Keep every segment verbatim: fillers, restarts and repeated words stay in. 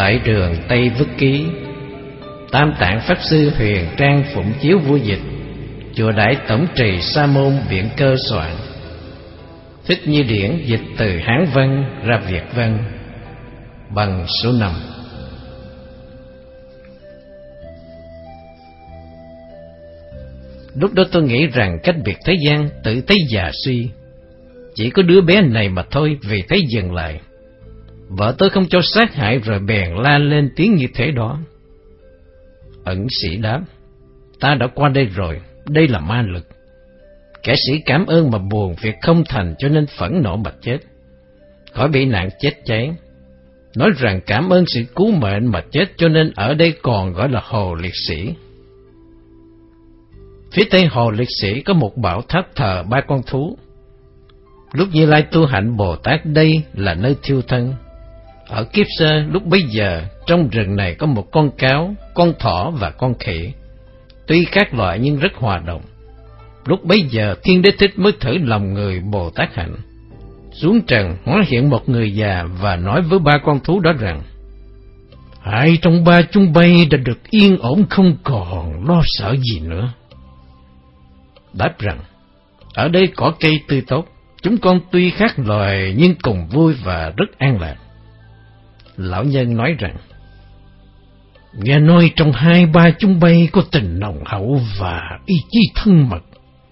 Tại đường Tây Vức Ký, Tam Tạng Pháp Sư Huyền Trang phụng chiếu vua dịch, chùa Đại Tổng Trì Sa Môn Biện Cơ soạn. Thích Như Điển dịch từ Hán văn ra Việt văn bằng số năm. Lúc đó tôi nghĩ rằng cách biệt thế gian tự thấy già suy, chỉ có đứa bé này mà thôi, vì thấy dừng lại. Vợ tôi không cho sát hại rồi bèn la lên tiếng như thế đó. Ẩn sĩ đáp: ta đã qua đây rồi, đây là ma lực. Kẻ sĩ cảm ơn mà buồn việc không thành, cho nên phẫn nộ mà chết, khỏi bị nạn chết cháy. Nói rằng cảm ơn sự cứu mệnh mà chết, cho nên ở đây còn gọi là Hồ Liệt Sĩ. Phía tây Hồ Liệt Sĩ có một bảo tháp thờ ba con thú. Lúc Như Lai tu hạnh Bồ Tát, đây là nơi thiêu thân. Ở kiếp sơ, lúc bấy giờ, trong rừng này có một con cáo, con thỏ và con khỉ. Tuy khác loại nhưng rất hòa đồng. Lúc bấy giờ, Thiên Đế Thích mới thử lòng người Bồ Tát hạnh. Xuống trần, hóa hiện một người già và nói với ba con thú đó rằng: hai trong ba chúng bay đã được yên ổn, không còn lo sợ gì nữa. Đáp rằng: ở đây cỏ cây tươi tốt, chúng con tuy khác loài nhưng cùng vui và rất an lạc. Lão nhân nói rằng: nghe nói trong hai ba chúng bay có tình nồng hậu và ý chí thân mật.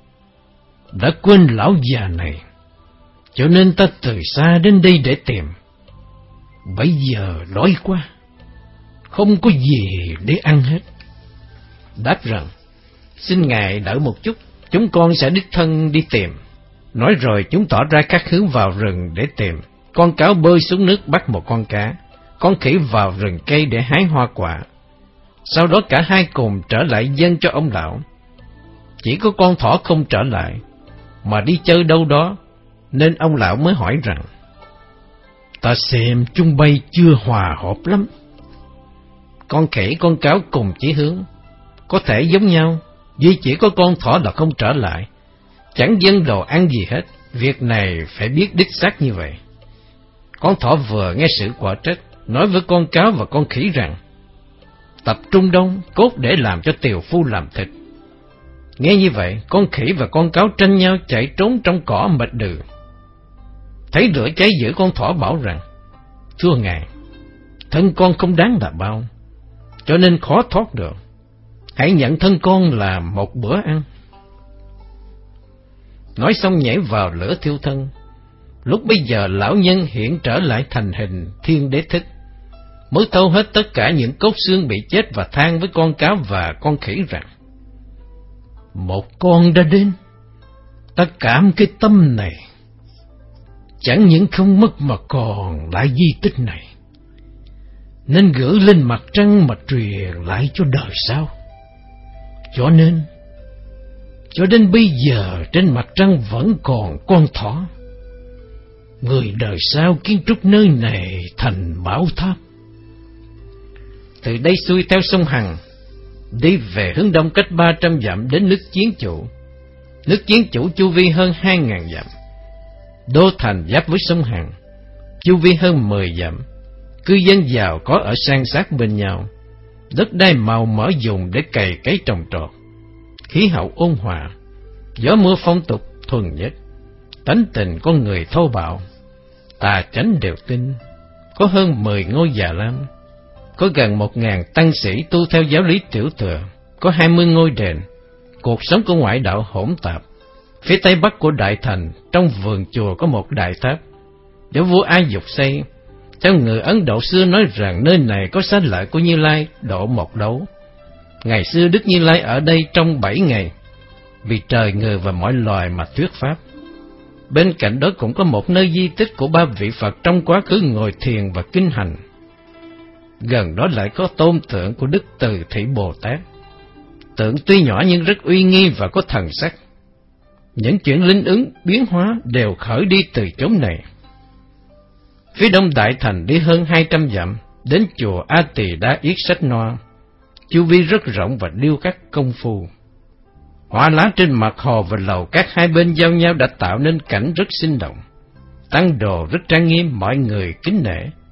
Đã quên lão già này, cho nên ta từ xa đến đây để tìm. Bây giờ đói quá, không có gì để ăn hết. Đáp rằng: xin ngài đợi một chút, chúng con sẽ đích thân đi tìm. Nói rồi chúng tỏ ra các hướng vào rừng để tìm. Con cáo bơi xuống nước bắt một con cá, con khỉ vào rừng cây để hái hoa quả. Sau đó cả hai cùng trở lại dâng cho ông lão. Chỉ có con thỏ không trở lại, mà đi chơi đâu đó, nên ông lão mới hỏi rằng: ta xem chúng bay chưa hòa hợp lắm. Con khỉ con cáo cùng chỉ hướng, có thể giống nhau, duy chỉ có con thỏ là không trở lại, chẳng dâng đồ ăn gì hết. Việc này phải biết đích xác như vậy. Con thỏ vừa nghe sự quả trách, nói với con cáo và con khỉ rằng: tập trung đông cốt để làm cho tiều phu làm thịt. Nghe như vậy, con khỉ và con cáo tranh nhau chạy trốn trong cỏ mệt đừ. Thấy lửa cháy giữa, con thỏ bảo rằng: thưa ngài, thân con không đáng là bao, cho nên khó thoát được. Hãy nhận thân con là một bữa ăn. Nói xong nhảy vào lửa thiêu thân. Lúc bấy giờ lão nhân hiện trở lại thành hình Thiên Đế Thích, mới thâu hết tất cả những cốt xương bị chết và than với con cáo và con khỉ rằng: một con đã đến, ta cảm cái tâm này, chẳng những không mất mà còn lại di tích này, nên gửi lên mặt trăng mà truyền lại cho đời sau. Cho nên, cho đến bây giờ trên mặt trăng vẫn còn con thỏ. Người đời sau kiến trúc nơi này thành bảo tháp. Từ đây xuôi theo sông Hằng, đi về hướng đông cách ba trăm dặm đến nước Chiến Chủ. Nước Chiến Chủ chu vi hơn hai ngàn dặm. Đô thành giáp với sông Hằng, chu vi hơn mười dặm. Cư dân giàu có ở san sát bên nhau. Đất đai màu mỡ dùng để cày cấy trồng trọt. Khí hậu ôn hòa, gió mưa phong tục thuần nhất. Tánh tình con người thô bạo, tà chánh đều tin. Có hơn mười ngôi già lam, có gần một ngàn tăng sĩ tu theo giáo lý tiểu thừa, có hai mươi ngôi đền. Cuộc sống của ngoại đạo hỗn tạp. Phía tây bắc của đại thành, trong vườn chùa có một đại tháp do vua A Dục xây. Theo người Ấn Độ xưa nói rằng nơi này có xá lợi của Như Lai độ một đấu. Ngày xưa Đức Như Lai ở đây trong bảy ngày, vì trời người và mọi loài mà thuyết pháp. Bên cạnh đó cũng có một nơi di tích của ba vị Phật trong quá khứ ngồi thiền và kinh hành. Gần đó lại có tôn tượng của Đức Từ Thị Bồ Tát. Tượng tuy nhỏ nhưng rất uy nghi và có thần sắc. Những chuyện linh ứng, biến hóa đều khởi đi từ chốn này. Phía đông đại thành đi hơn hai trăm dặm, đến chùa A Tỳ Đa Yết Sách Noa. Chu vi rất rộng và điêu khắc công phu. Hoa lá trên mặt hồ và lầu các hai bên giao nhau đã tạo nên cảnh rất sinh động. Tăng đồ rất trang nghiêm, mọi người kính nể.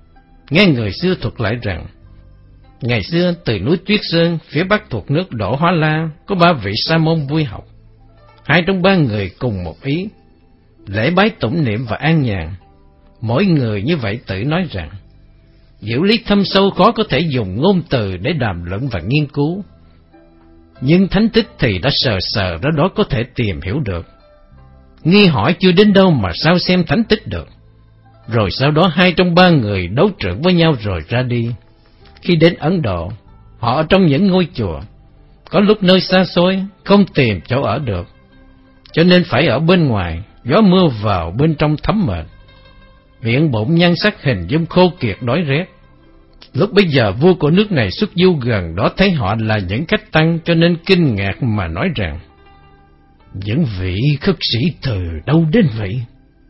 Nghe người xưa thuật lại rằng, ngày xưa từ núi Tuyết Sơn phía bắc thuộc nước Đỗ Hóa La có ba vị sa môn vui học. Hai trong ba người cùng một ý, lễ bái tụng niệm và an nhàn. Mỗi người như vậy tự nói rằng, diệu lý thâm sâu khó có thể dùng ngôn từ để đàm luận và nghiên cứu, nhưng thánh tích thì đã sờ sờ ra đó có thể tìm hiểu được. Nghi hỏi chưa đến đâu mà sao xem thánh tích được. Rồi sau đó hai trong ba người đấu trưởng với nhau rồi ra đi. Khi đến Ấn Độ, họ ở trong những ngôi chùa, có lúc nơi xa xôi, không tìm chỗ ở được, cho nên phải ở bên ngoài, gió mưa vào bên trong thấm mệt. Miệng bụng nhan sắc hình dung khô kiệt đói rét. Lúc bấy giờ vua của nước này xuất du gần đó thấy họ là những khách tăng, cho nên kinh ngạc mà nói rằng, những vị khất sĩ từ đâu đến vậy,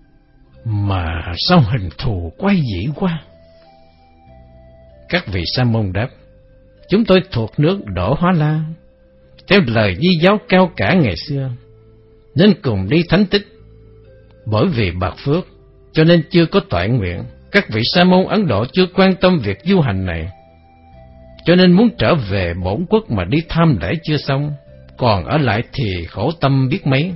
mà sao hình thù quái dị quá? Các vị sa môn đáp, chúng tôi thuộc nước Đỗ Hóa La, theo lời di giáo cao cả ngày xưa, nên cùng đi thánh tích. Bởi vì bạc phước, cho nên chưa có toại nguyện. Các vị sa môn Ấn Độ chưa quan tâm việc du hành này, cho nên muốn trở về bổn quốc mà đi tham lễ chưa xong, còn ở lại thì khổ tâm biết mấy.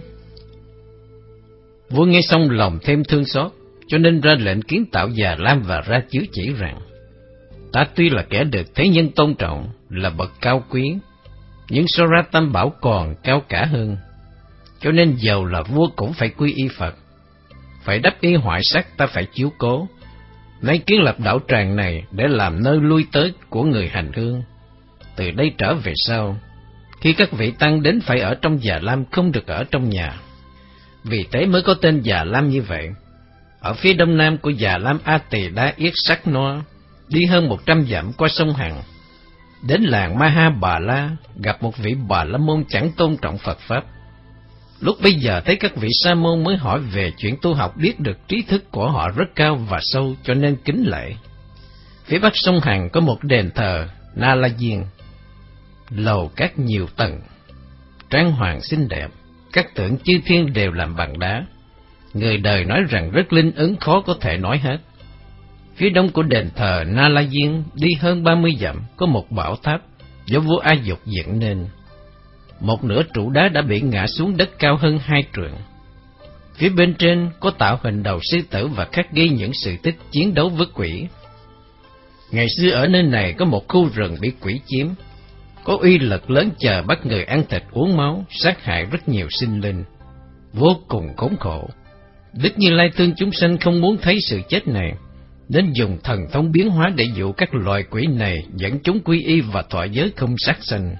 Vua nghe xong lòng thêm thương xót, cho nên ra lệnh kiến tạo Già Lam và ra chiếu chỉ rằng, ta tuy là kẻ được thế nhân tôn trọng, là bậc cao quý, nhưng so ra Tam Bảo còn cao cả hơn, cho nên dầu là vua cũng phải quy y Phật, phải đắp y hoại sắc ta phải chiếu cố. Nay kiến lập đạo tràng này để làm nơi lui tới của người hành hương. Từ đây trở về sau, khi các vị tăng đến phải ở trong Già Lam, không được ở trong nhà. Vì thế mới có tên Già Lam như vậy. Ở phía đông nam của Già Lam A Tỳ Đa Yết Sắc No, đi hơn một trăm dặm qua sông Hằng, đến làng Maha Bà La, gặp một vị Bà La Môn chẳng tôn trọng Phật Pháp. Lúc bây giờ thấy các vị sa môn mới hỏi về chuyện tu học, biết được trí thức của họ rất cao và sâu, cho nên kính lễ. Phía bắc sông Hằng có một đền thờ Na La Diên, lầu các nhiều tầng, trang hoàng xinh đẹp, các tượng chư thiên đều làm bằng đá. Người đời nói rằng rất linh ứng, khó có thể nói hết. Phía đông của đền thờ Na La Diên đi hơn ba mươi dặm có một bảo tháp do vua A Dục dựng nên. Một nửa trụ đá đã bị ngã xuống đất cao hơn hai trượng. Phía bên trên có tạo hình đầu sư tử và khắc ghi những sự tích chiến đấu với quỷ. Ngày xưa ở nơi này có một khu rừng bị quỷ chiếm, có uy lực lớn chờ bắt người ăn thịt uống máu, sát hại rất nhiều sinh linh, vô cùng khốn khổ. Đức Như Lai thương chúng sanh không muốn thấy sự chết này, nên dùng thần thông biến hóa để dụ các loài quỷ này dẫn chúng quy y và thọ giới không sát sanh.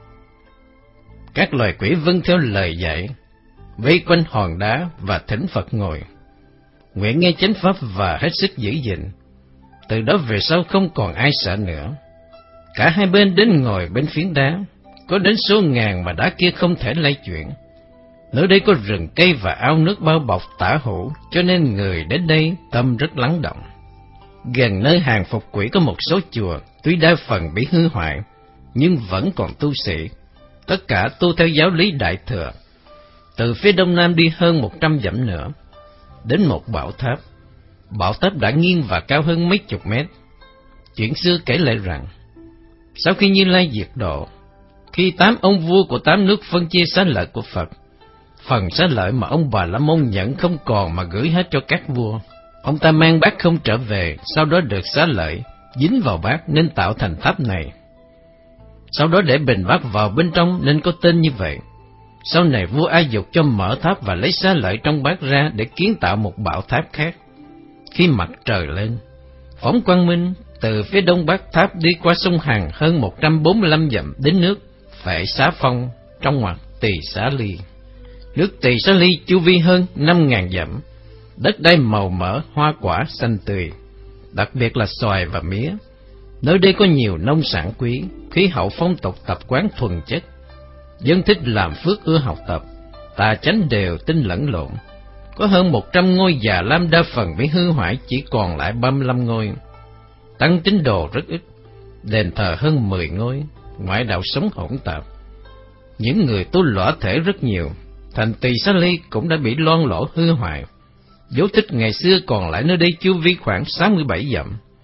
Các loài quỷ vâng theo lời dạy, vây quanh hòn đá và thỉnh Phật ngồi, nguyện nghe chánh pháp và hết sức giữ gìn. Từ đó về sau không còn ai sợ nữa. Cả hai bên đến ngồi bên phiến đá, có đến số ngàn mà đá kia không thể lay chuyển. Nơi đây có rừng cây và ao nước bao bọc tả hữu, cho nên người đến đây tâm rất lắng động. Gần nơi hàng phục quỷ có một số chùa, tuy đa phần bị hư hoại, nhưng vẫn còn tu sĩ. Tất cả tu theo giáo lý Đại Thừa. Từ phía đông nam đi hơn một trăm dặm nữa, đến một bảo tháp. Bảo tháp đã nghiêng và cao hơn mấy chục mét. Chuyện xưa kể lại rằng, sau khi Như Lai diệt độ, khi tám ông vua của tám nước phân chia xá lợi của Phật, phần xá lợi mà ông Bà La Môn nhận không còn mà gửi hết cho các vua. Ông ta mang bát không trở về, sau đó được xá lợi dính vào bát nên tạo thành tháp này. Sau đó để bình bát vào bên trong nên có tên như vậy. Sau này vua A Dục cho mở tháp và lấy xá lợi trong bát ra để kiến tạo một bảo tháp khác. Khi mặt trời lên, phóng quang minh từ phía đông bắc tháp đi qua sông Hằng hơn một trăm bốn mươi lăm dặm đến nước Phệ Xá Phong trong ngoặc Tỳ Xá Ly. Nước Tỳ Xá Ly chu vi hơn năm ngàn dặm, đất đai màu mỡ, hoa quả xanh tươi, đặc biệt là xoài và mía. Nơi đây có nhiều nông sản quý, khí hậu phong tục tập quán thuần chất. Dân thích làm phước, ưa học tập, tà chánh đều tin lẫn lộn. Có hơn một trăm ngôi Già Lam đa phần bị hư hoại, chỉ còn lại ba mươi lăm ngôi. Tăng tín đồ rất ít, đền thờ hơn mười ngôi, ngoại đạo sống hỗn tạp. Những người tu lõa thể rất nhiều, thành Tỳ Xá Ly cũng đã bị loang lỗ hư hoại. Dấu tích ngày xưa còn lại nơi đây chu vi khoảng sáu mươi bảy dặm.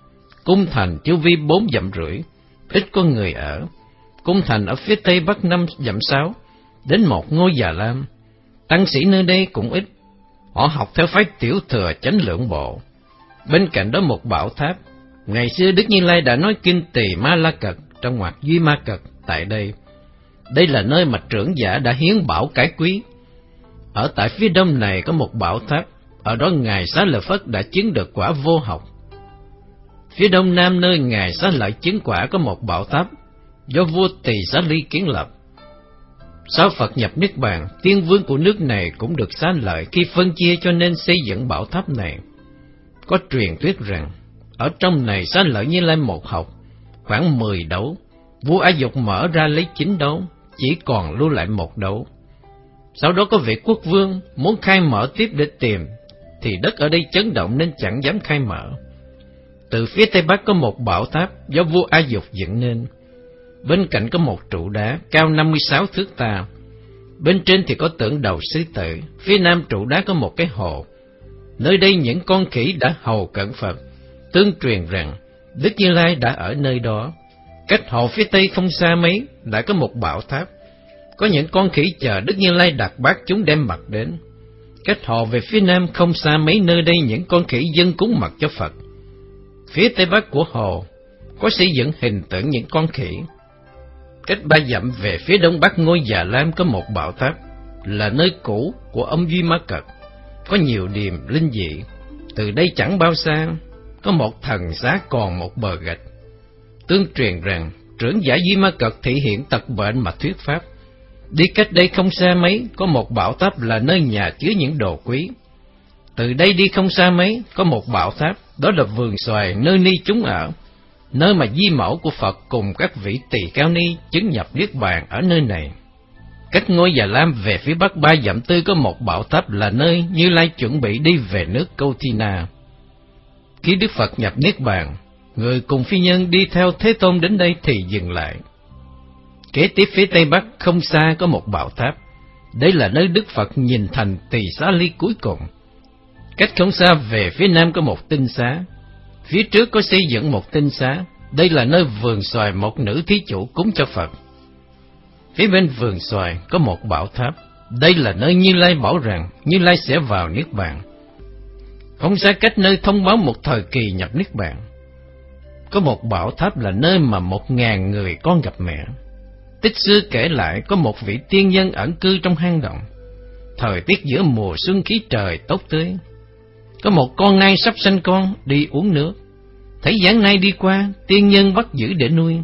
Cung thành chu vi bốn dặm rưỡi, ít có người ở. Cung thành ở phía tây bắc năm dặm sáu, đến một ngôi Già Lam. Tăng sĩ nơi đây cũng ít, họ học theo phái Tiểu Thừa Chánh Lượng Bộ. Bên cạnh đó một bảo tháp. Ngày xưa Đức Như Lai đã nói kinh Tỳ Ma La Cật trong ngoặc Duy Ma Cật tại đây. Đây là nơi mà trưởng giả đã hiến bảo cái quý. Ở tại phía đông này có một bảo tháp, ở đó Ngài Xá Lợi Phất đã chứng được quả vô học. Phía đông nam nơi Ngài Xá Lợi chứng quả có một bảo tháp do vua Tỳ Xá Ly kiến lập. Sau Phật nhập Niết Bàn, tiên vương của nước này cũng được Xá Lợi khi phân chia cho nên xây dựng bảo tháp này. Có truyền thuyết rằng, ở trong này Xá Lợi Như Lai một học, khoảng mười đấu, vua A Dục mở ra lấy chín đấu, chỉ còn lưu lại một đấu. Sau đó có vị quốc vương muốn khai mở tiếp để tìm, thì đất ở đây chấn động nên chẳng dám khai mở. Từ phía tây bắc có một bảo tháp do vua A Dục dựng nên. Bên cạnh có một trụ đá cao năm mươi sáu thước ta. Bên trên thì có tượng đầu sư tử. Phía nam trụ đá có một cái hồ. Nơi đây những con khỉ đã hầu cận Phật. Tương truyền rằng Đức Như Lai đã ở nơi đó. Cách hồ phía tây không xa mấy lại có một bảo tháp. Có những con khỉ chờ Đức Như Lai đặt bát chúng đem mặt đến. Cách hồ về phía nam không xa mấy nơi đây những con khỉ dâng cúng mặt cho Phật. Phía tây bắc của hồ có xây dựng hình tượng những con khỉ. Cách ba dặm về phía đông bắc ngôi Già Lam có một bảo tháp, là nơi cũ của ông Duy Ma Cật, có nhiều điềm linh dị. Từ đây chẳng bao xa, có một thần xá còn một bờ gạch. Tương truyền rằng trưởng giả Duy Ma Cật thị hiện tật bệnh mà thuyết pháp. Đi cách đây không xa mấy, có một bảo tháp là nơi nhà chứa những đồ quý. Từ đây đi không xa mấy, có một bảo tháp, đó là vườn xoài nơi ni chúng ở, nơi mà di mẫu của Phật cùng các vị tỳ kheo ni chứng nhập Niết Bàn ở nơi này. Cách ngôi Già Lam về phía bắc ba dặm tư có một bảo tháp là nơi Như Lai chuẩn bị đi về nước Câu Thi Na. Khi Đức Phật nhập Niết Bàn, người cùng phi nhân đi theo Thế Tôn đến đây thì dừng lại. Kế tiếp phía tây bắc không xa có một bảo tháp, đây là nơi Đức Phật nhìn thành Tỳ Xá Ly cuối cùng. Cách không xa về phía nam có một tinh xá, phía trước có xây dựng một tinh xá, đây là nơi vườn xoài một nữ thí chủ cúng cho Phật. Phía bên vườn xoài có một bảo tháp, đây là nơi Như Lai bảo rằng Như Lai sẽ vào Niết Bàn. Không xa cách nơi thông báo một thời kỳ nhập Niết Bàn, có một bảo tháp là nơi mà một ngàn người con gặp mẹ. Tích xưa kể lại có một vị tiên nhân ẩn cư trong hang động. Thời tiết giữa mùa xuân khí trời tốt tươi. Có một con nai sắp sanh con đi uống nước. Thấy dáng nai đi qua, tiên nhân bắt giữ để nuôi.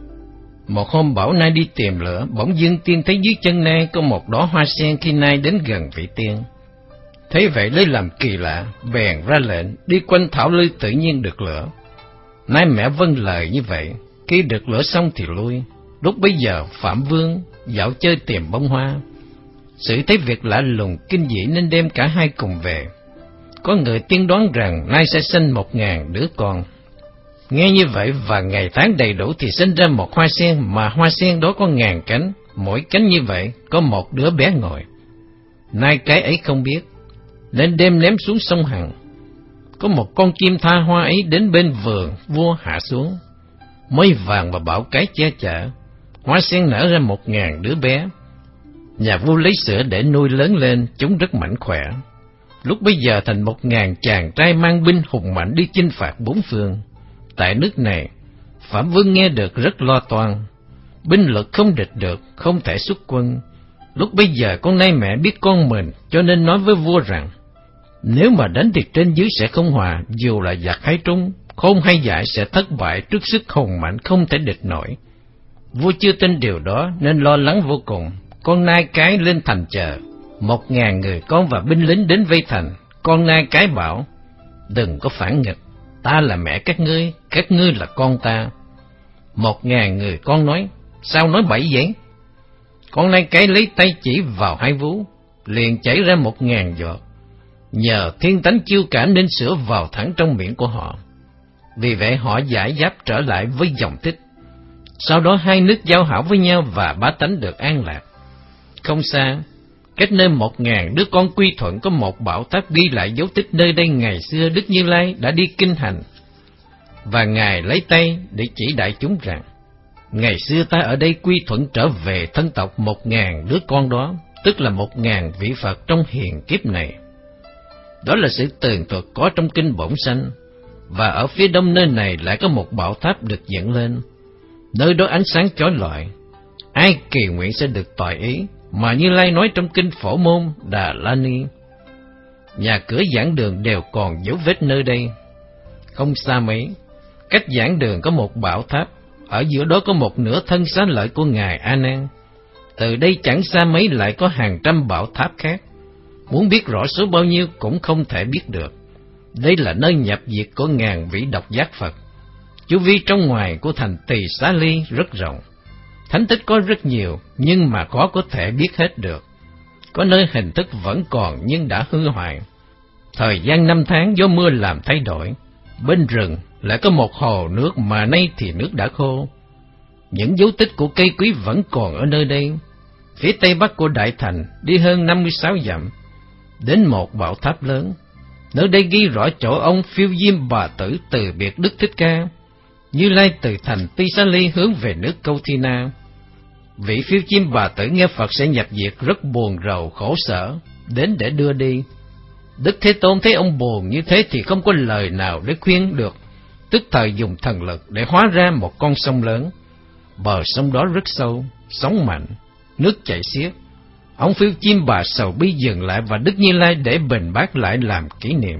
Một hôm bảo nai đi tìm lửa, bỗng dưng tiên thấy dưới chân nai có một đóa hoa sen khi nai đến gần vị tiên. Thấy vậy lấy làm kỳ lạ, bèn ra lệnh đi quanh thảo lư tự nhiên được lửa. Nai mẹ vâng lời như vậy, khi được lửa xong thì lui. Lúc bấy giờ Phạm Vương dạo chơi tìm bông hoa. Sự thấy việc lạ lùng kinh dị nên đem cả hai cùng về. Có người tiên đoán rằng nay sẽ sinh một ngàn đứa con. Nghe như vậy và ngày tháng đầy đủ thì sinh ra một hoa sen, mà hoa sen đó có ngàn cánh, mỗi cánh như vậy có một đứa bé ngồi. Nay cái ấy không biết, nên đem ném xuống sông Hằng. Có một con chim tha hoa ấy đến bên vườn, vua hạ xuống, mây vàng và bão cái che chở, hoa sen nở ra một ngàn đứa bé. Nhà vua lấy sữa để nuôi lớn lên, chúng rất mạnh khỏe. Lúc bấy giờ thành một ngàn chàng trai mang binh hùng mạnh đi chinh phạt bốn phương. Tại nước này, Phạm Vương nghe được rất lo toan, binh lực không địch được, không thể xuất quân. Lúc bấy giờ con nai mẹ biết con mình, cho nên nói với vua rằng, nếu mà đánh thì trên dưới sẽ không hòa, dù là giặc hay trung, khôn hay dại sẽ thất bại trước sức hùng mạnh không thể địch nổi. Vua chưa tin điều đó nên lo lắng vô cùng. Con nai cái lên thành chờ, một ngàn người con và binh lính đến vây thành. Con nai cái bảo, đừng có phản nghịch, ta là mẹ các ngươi, các ngươi là con ta. Một ngàn người con nói, sao nói bậy vậy? Con nai cái lấy tay chỉ vào hai vú, liền chảy ra một ngàn giọt. Nhờ thiên tánh chiêu cả nên sữa vào thẳng trong miệng của họ. Vì vậy họ giải giáp trở lại với dòng tích. Sau đó hai nước giao hảo với nhau và bá tánh được an lạc. Không xa, cách nơi một ngàn đứa con quy thuận có một bảo tháp ghi lại dấu tích nơi đây ngày xưa Đức Như Lai đã đi kinh hành. và Ngài lấy tay để chỉ đại chúng rằng, ngày xưa ta ở đây quy thuận trở về thân tộc một ngàn đứa con đó, tức là một ngàn vị Phật trong hiền kiếp này. Đó là sự tường thuật có trong kinh Bổn Sanh, và ở phía đông nơi này lại có một bảo tháp được dựng lên, nơi đó ánh sáng chói lọi. Ai kỳ nguyện sẽ được toại ý, mà Như Lai nói trong kinh Phổ Môn Đà La Ni. Nhà cửa giảng đường đều còn dấu vết nơi đây. Không xa mấy, cách giảng đường có một bảo tháp, ở giữa đó có một nửa thân xá lợi của Ngài A Nan. Từ đây chẳng xa mấy lại có hàng trăm bảo tháp khác, muốn biết rõ số bao nhiêu cũng không thể biết được. Đây là nơi nhập diệt của ngàn vị độc giác Phật. Chu vi trong ngoài của thành Tỳ Xá Ly rất rộng. Thánh tích có rất nhiều, nhưng mà khó có thể biết hết được. Có nơi hình thức vẫn còn nhưng đã hư hoại. Thời gian năm tháng do mưa làm thay đổi. Bên rừng lại có một hồ nước mà nay thì nước đã khô. Những dấu tích của cây quý vẫn còn ở nơi đây. Phía tây bắc của Đại Thành đi hơn năm mươi sáu dặm, đến một bảo tháp lớn. Nơi đây ghi rõ chỗ ông Phiêu Diêm Bà Tử từ biệt Đức Thích Ca. Như Lai từ thành Tỳ Xá Ly hướng về nước Câu Thi Na. Vị Phiêu Diêm Bà Tử nghe Phật sẽ nhập diệt rất buồn rầu khổ sở, đến để đưa đi. Đức Thế Tôn thấy ông buồn như thế thì không có lời nào để khuyên được, tức thời dùng thần lực để hóa ra một con sông lớn. Bờ sông đó rất sâu, sóng mạnh, nước chảy xiết. Ông Phiêu Diêm Bà sầu bi dừng lại và Đức Như Lai để bình bát lại làm kỷ niệm.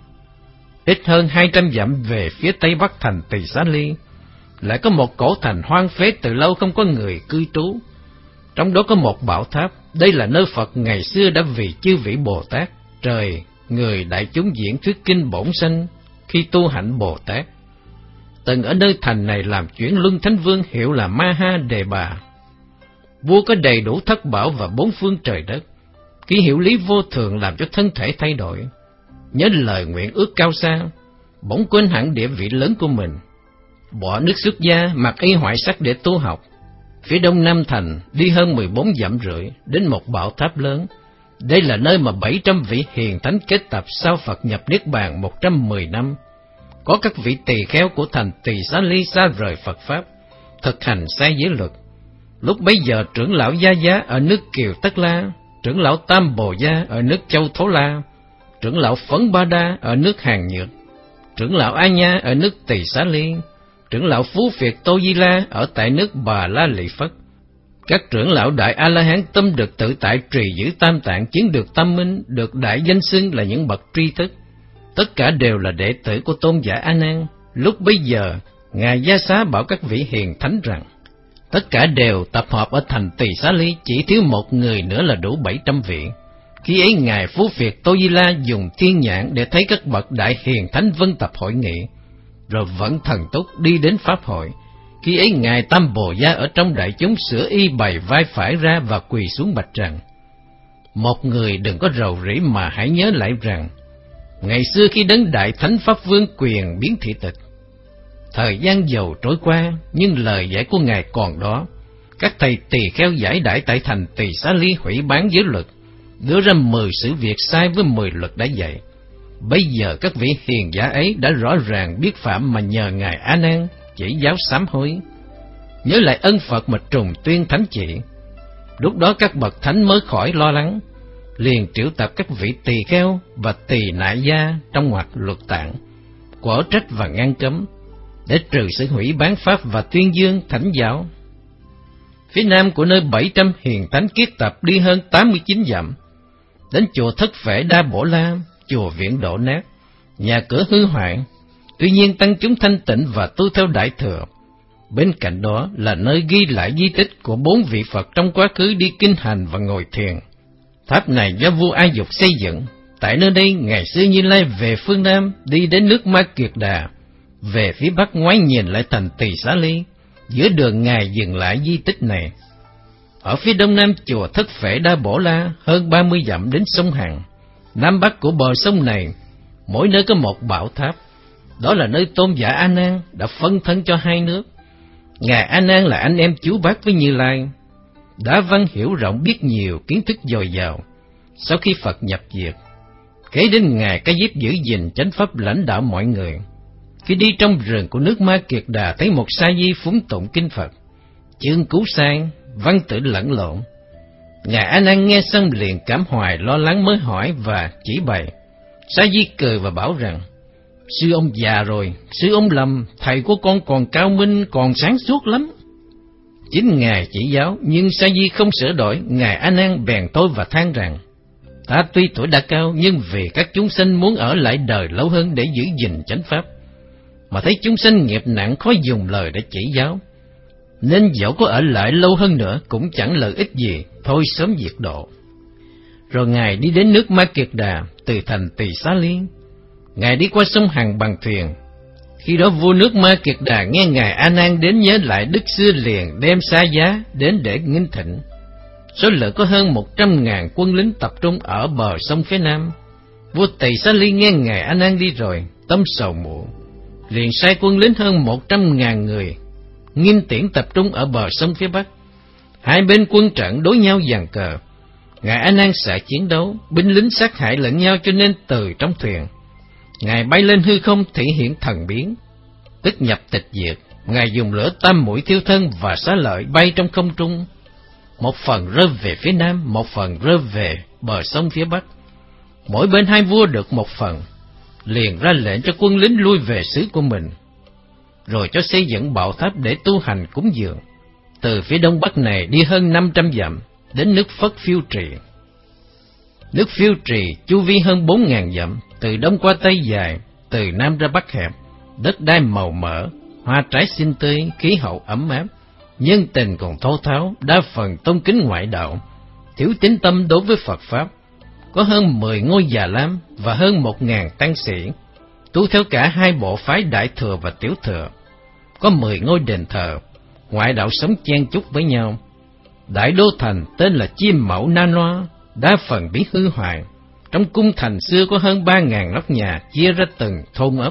Ít hơn hai trăm dặm về phía tây bắc thành Tỳ Xá Ly, lại có một cổ thành hoang phế từ lâu không có người cư trú. Trong đó có một bảo tháp, đây là nơi Phật ngày xưa đã vì chư vị Bồ Tát, trời, người đại chúng diễn thuyết kinh Bổn Sanh khi tu hạnh Bồ Tát. Từng ở nơi thành này làm chuyển luân thánh vương hiệu là Ma Ha Đề Bà. Vua có đầy đủ thất bảo và bốn phương trời đất, ký hiệu lý vô thường làm cho thân thể thay đổi. Nhớ lời nguyện ước cao xa, bỗng quên hẳn địa vị lớn của mình. Bỏ nước xuất gia, mặc y hoại sắc để tu học. Phía đông nam thành đi hơn mười bốn dặm rưỡi, đến một bảo tháp lớn. Đây là nơi mà bảy trăm vị hiền thánh kết tập sau Phật nhập Niết Bàn một trăm mười năm. Có các vị tỳ kheo của thành Tỳ Xá Ly xa rời Phật Pháp, thực hành sai giới luật. Lúc bấy giờ trưởng lão Gia Giá ở nước Kiều Tất La, trưởng lão Tam Bồ Gia ở nước Châu Thố La, trưởng lão Phấn Ba Đa ở nước Hàn Nhược, trưởng lão A Nha ở nước Tỳ Xá Ly, trưởng lão Phú Việt Tô Di La ở tại nước Bà La Lị Phất. Các trưởng lão Đại A-la-hán tâm được tự tại trì giữ tam tạng, chứng được tâm minh, được đại danh xưng là những bậc tri thức. Tất cả đều là đệ tử của tôn giả A Nan. Lúc bấy giờ, Ngài Gia Xá bảo các vị hiền thánh rằng, tất cả đều tập hợp ở thành Tỳ Xá Ly, chỉ thiếu một người nữa là đủ bảy trăm vị. Khi ấy Ngài Phú Việt Tô Di La dùng thiên nhãn để thấy các bậc đại hiền thánh vân tập hội nghị, rồi vẫn thần túc đi đến pháp hội. Khi ấy Ngài Tam Bồ Gia ở trong đại chúng sửa y bày vai phải ra và quỳ xuống bạch rằng, một người đừng có rầu rĩ mà hãy nhớ lại rằng, ngày xưa khi đấng đại thánh pháp vương quyền biến thị tịch, thời gian dầu trôi qua nhưng lời dạy của Ngài còn đó. Các thầy tỳ kheo giải đãi tại thành Tỳ Xá Ly hủy bán giới luật, đưa ra mười sự việc sai với mười luật đã dạy. Bây giờ các vị hiền giả ấy đã rõ ràng biết phạm mà nhờ Ngài A Nan chỉ giáo sám hối, nhớ lại ân Phật mà trùng tuyên thánh chỉ. Lúc đó các bậc thánh mới khỏi lo lắng, liền triệu tập các vị tỳ kheo và tỳ nại gia trong ngoặc luật tạng, quở trách và ngăn cấm, để trừ sự hủy bán pháp và tuyên dương thánh giáo. Phía nam của nơi bảy trăm hiền thánh kết tập đi hơn tám mươi chín dặm, đến chùa Thất Phệ Đa Bổ La, chùa Viện đổ nát, nhà cửa hư hoại. Tuy nhiên tăng chúng thanh tịnh và tu theo Đại Thừa. Bên cạnh đó là nơi ghi lại di tích của bốn vị Phật trong quá khứ đi kinh hành và ngồi thiền. Tháp này do vua A Dục xây dựng. Tại nơi đây ngày xưa Như Lai về phương Nam đi đến nước Ma Kiệt Đà, về phía Bắc ngoái nhìn lại thành Tỳ Xá Ly. Giữa đường Ngài dừng lại di tích này. Ở phía đông nam chùa Thất Phệ Đa Bổ La hơn ba mươi dặm đến sông Hằng. Nam bắc của bờ sông này, mỗi nơi có một bảo tháp. Đó là nơi tôn giả A Nan đã phân thân cho hai nước. Ngài A Nan là anh em chú bác với Như Lai, đã văn hiểu rộng biết nhiều, kiến thức dồi dào. Sau khi Phật nhập diệt, kế đến Ngài Ca Diếp giữ gìn chánh pháp lãnh đạo mọi người. Khi đi trong rừng của nước Ma Kiệt Đà, thấy một sa di phúng tụng kinh Phật, chương cứu sang, văn tự lẫn lộn. Ngài A Nan nghe xong liền cảm hoài lo lắng mới hỏi và chỉ bày. Sa di cười và bảo rằng: sư ông già rồi, sư ông lầm, thầy của con còn cao minh, còn sáng suốt lắm. Chính Ngài chỉ giáo, nhưng Sa di không sửa đổi. Ngài A Nan bèn tôi và than rằng: ta tuy tuổi đã cao, nhưng vì các chúng sanh muốn ở lại đời lâu hơn để giữ gìn chánh pháp, mà thấy chúng sanh nghiệp nặng khó dùng lời để chỉ giáo, nên dẫu có ở lại lâu hơn nữa cũng chẳng lợi ích gì, thôi sớm diệt độ. Rồi Ngài đi đến nước Ma Kiệt Đà, từ thành Tỳ Xá Liên. Ngài đi qua sông Hằng bằng thuyền. Khi đó vua nước Ma Kiệt Đà nghe Ngài A Nan đến nhớ lại đức xưa, liền đem xa giá đến để nghinh thỉnh. Số lượng có hơn một trăm ngàn quân lính tập trung ở bờ sông phía nam. Vua Tỳ Xá Liên nghe Ngài A Nan đi rồi, tâm sầu muộn, liền sai quân lính hơn một trăm ngàn người nghinh tiễn tập trung ở bờ sông phía bắc. Hai bên quân trận đối nhau giằng cờ. Ngài A Nan sợ chiến đấu, binh lính sát hại lẫn nhau, cho nên từ trong thuyền Ngài bay lên hư không thể hiện thần biến, tức nhập tịch diệt. Ngài dùng lửa tam mũi thiêu thân và xá lợi bay trong không trung, một phần rơi về phía nam, một phần rơi về bờ sông phía bắc. Mỗi bên hai vua được một phần, liền ra lệnh cho quân lính lui về xứ của mình, rồi cho xây dựng bảo tháp để tu hành cúng dường. Từ phía đông bắc này đi hơn năm trăm dặm đến nước Phất Phiêu Trì. Nước Phiêu Trì chu vi hơn bốn ngàn dặm, từ đông qua tây dài, từ nam ra bắc hẹp, đất đai màu mỡ, hoa trái xinh tươi, khí hậu ấm áp, nhân tình còn thô tháo, đa phần tôn kính ngoại đạo, thiếu tín tâm đối với Phật pháp. Có hơn mười ngôi già lam và hơn một ngàn tăng sĩ, tu theo cả hai bộ phái Đại Thừa và Tiểu Thừa. Có mười ngôi đền thờ, ngoại đạo sống chen chúc với nhau. Đại đô thành tên là Chim Mẫu Na Loa, đa phần bị hư hoại. Trong cung thành xưa có hơn ba ngàn nóc nhà chia ra từng thôn ấp.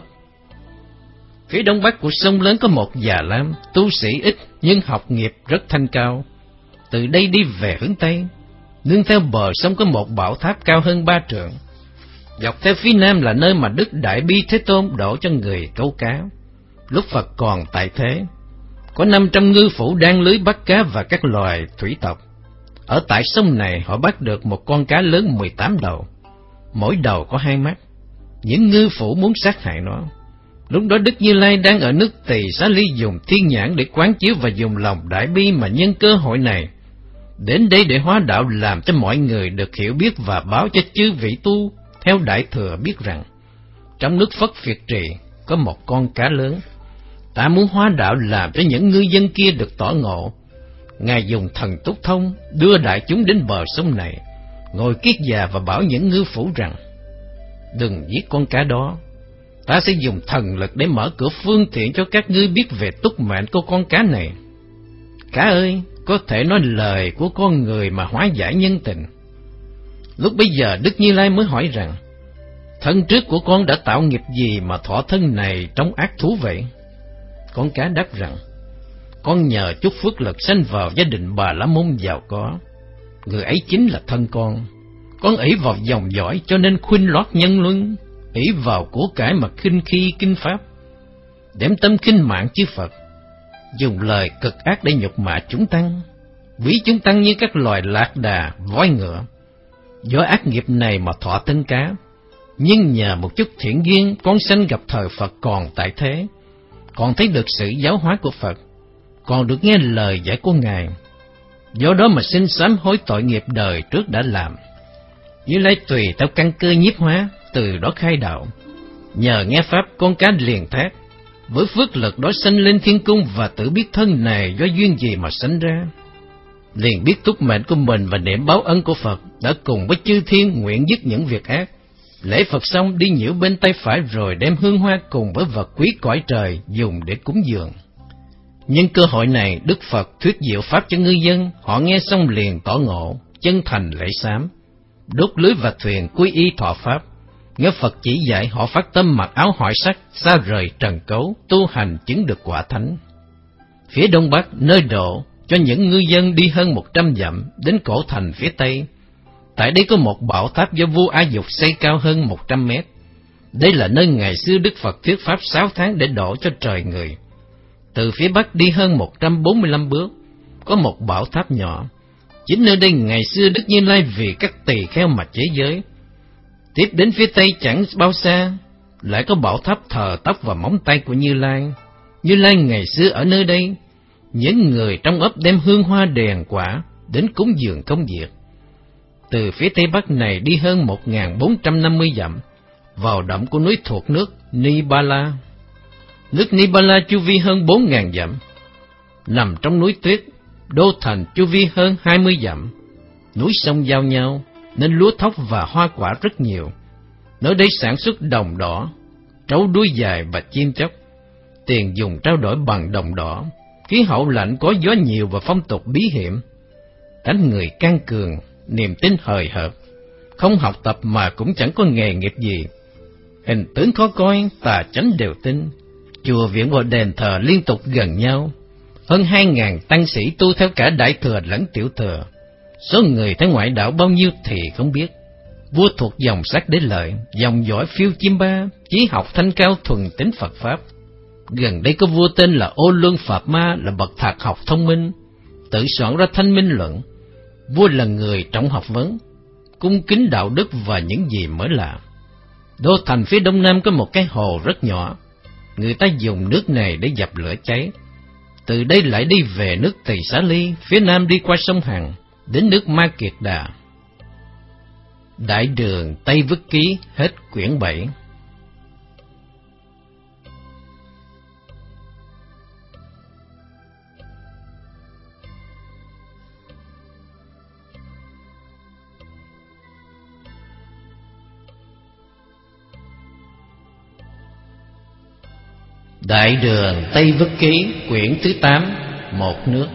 Phía đông bắc của sông lớn có một già lam, tu sĩ ít nhưng học nghiệp rất thanh cao. Từ đây đi về hướng tây, nương theo bờ sông có một bảo tháp cao hơn ba trượng. Dọc theo phía nam là nơi mà Đức Đại Bi Thế Tôn đổ cho người câu cá. Lúc Phật còn tại thế, có năm trăm ngư phủ đang lưới bắt cá và các loài thủy tộc. Ở tại sông này họ bắt được một con cá lớn mười tám đầu, mỗi đầu có hai mắt. Những ngư phủ muốn sát hại nó. Lúc đó Đức Như Lai đang ở nước Tỳ Xá Ly dùng thiên nhãn để quán chiếu và dùng lòng đại bi mà nhân cơ hội này đến đây để hóa đạo, làm cho mọi người được hiểu biết và báo cho chư vị tu theo Đại Thừa biết rằng trong nước Phất Phiệt Trì có một con cá lớn. Ta muốn hóa đạo làm cho những ngư dân kia được tỏ ngộ. Ngài dùng thần túc thông đưa đại chúng đến bờ sông này, ngồi kiết già và bảo những ngư phủ rằng: đừng giết con cá đó, ta sẽ dùng thần lực để mở cửa phương tiện cho các ngươi biết về túc mệnh của con cá này. Cá ơi, có thể nói lời của con người mà hóa giải nhân tình. Lúc bấy giờ Đức Như Lai mới hỏi rằng: thân trước của con đã tạo nghiệp gì mà thọ thân này trong ác thú vậy? Con cá đáp rằng: con nhờ chút phước lực sanh vào gia đình Bà La Môn giàu có. Người ấy chính là thân con. Con ỷ vào dòng dõi cho nên khuynh lót nhân luân, ỷ vào của cải mà khinh khi kinh pháp, đem tâm khinh mạng chư Phật, dùng lời cực ác để nhục mạ chúng tăng, ví chúng tăng như các loài lạc đà, voi ngựa. Do ác nghiệp này mà thọ thân cá, nhưng nhờ một chút thiện duyên, con sanh gặp thời Phật còn tại thế, còn thấy được sự giáo hóa của Phật, còn được nghe lời dạy của Ngài. Do đó mà xin sám hối tội nghiệp đời trước đã làm. Như Lai tùy theo căn cơ nhiếp hóa, từ đó khai đạo. Nhờ nghe pháp, con cá liền thét: với phước lực đó sanh lên thiên cung và tự biết thân này do duyên gì mà sanh ra. Liền biết túc mệnh của mình và niệm báo ân của Phật, đã cùng với chư thiên nguyện dứt những việc ác. Lễ Phật xong đi nhiễu bên tay phải, rồi đem hương hoa cùng với vật quý cõi trời dùng để cúng dường. Nhân cơ hội này, Đức Phật thuyết diệu pháp cho ngư dân. Họ nghe xong liền tỏ ngộ, chân thành lễ sám, đốt lưới và thuyền quy y thọ pháp. Nghe Phật chỉ dạy, họ phát tâm mặc áo hỏi sắc, xa rời trần cấu, tu hành chứng được quả thánh. Phía đông bắc, nơi độ cho những ngư dân đi hơn một trăm dặm đến cổ thành phía tây. Tại đây có một bảo tháp do vua A Dục xây cao hơn một trăm mét. Đây là nơi ngày xưa Đức Phật thuyết pháp sáu tháng để độ cho trời người. Từ phía bắc đi hơn một trăm bốn mươi lăm bước, có một bảo tháp nhỏ. Chính nơi đây ngày xưa Đức Như Lai vì các tỳ kheo mà chế giới. Tiếp đến phía tây chẳng bao xa, lại có bảo tháp thờ tóc và móng tay của Như Lai. Như Lai ngày xưa ở nơi đây, những người trong ấp đem hương hoa đèn quả đến cúng dường công việc. Từ phía tây bắc này đi hơn một nghìn bốn trăm năm mươi dặm, vào động của núi thuộc nước Nibala. Nước Nibala chu vi hơn bốn nghìn dặm, nằm trong núi tuyết. Đô thành chu vi hơn hai mươi dặm, núi sông giao nhau nên lúa thóc và hoa quả rất nhiều. Nơi đây sản xuất đồng đỏ, trấu đuôi dài và chim chóc. Tiền dùng trao đổi bằng đồng đỏ. Khí hậu lạnh, có gió nhiều và phong tục bí hiểm. Tánh người can cường, niềm tin hời hợt, không học tập mà cũng chẳng có nghề nghiệp gì. Hình tướng khó coi, tà chánh đều tin. Chùa viện và đền thờ liên tục gần nhau. Hơn hai ngàn tăng sĩ tu theo cả đại thừa lẫn tiểu thừa. Số người theo ngoại đạo bao nhiêu thì không biết. Vua thuộc dòng Sắc Đế Lợi, dòng dõi Phiêu Chiêm Ba, chí học thanh cao thuần tín Phật Pháp. Gần đây có vua tên là Ô Luân Phạt Ma, là bậc thạc học thông minh, tự soạn ra Thanh Minh Luận. Vua là người trọng học vấn, cung kính đạo đức và những gì mới lạ. Đô thành phía đông nam có một cái hồ rất nhỏ. Người ta dùng nước này để dập lửa cháy. Từ đây lại đi về nước Tỳ Xá Ly, phía nam đi qua sông Hằng, đến nước Ma Kiệt Đà. Đại Đường Tây Vức Ký, hết quyển bảy. Đại Đường Tây Vức Ký, quyển thứ tám, một nước.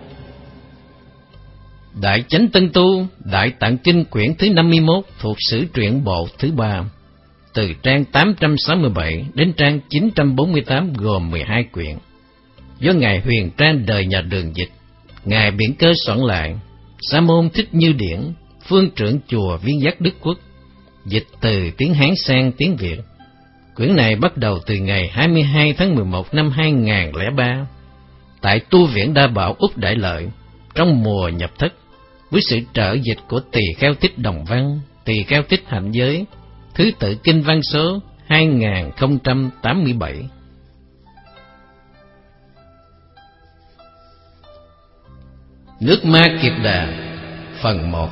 Đại Chánh Tân Tu, Đại Tạng Kinh, quyển thứ năm mươi mốt, thuộc Sử Truyện Bộ thứ ba, từ trang tám trăm sáu mươi bảy đến trang chín trăm bốn mươi tám, gồm mười hai quyển. Do Ngài Huyền Trang đời nhà Đường dịch, Ngài Biện Cơ soạn lại. Sa môn Thích Như Điển, phương trưởng chùa Viên Giác Đức Quốc, dịch từ tiếng Hán sang tiếng Việt. Quyển này bắt đầu từ ngày hai mươi hai tháng mười một năm hai nghìn lẻ ba, tại Tu Viện Đa Bảo Úc Đại Lợi, trong mùa nhập thất, với sự trợ dịch của Tỳ Kheo Thích Đồng Văn, Tỳ Kheo Thích Hạnh Giới, thứ tự kinh văn số hai nghìn không trăm tám mươi bảy. Nước Ma Kiệt Đà, phần một.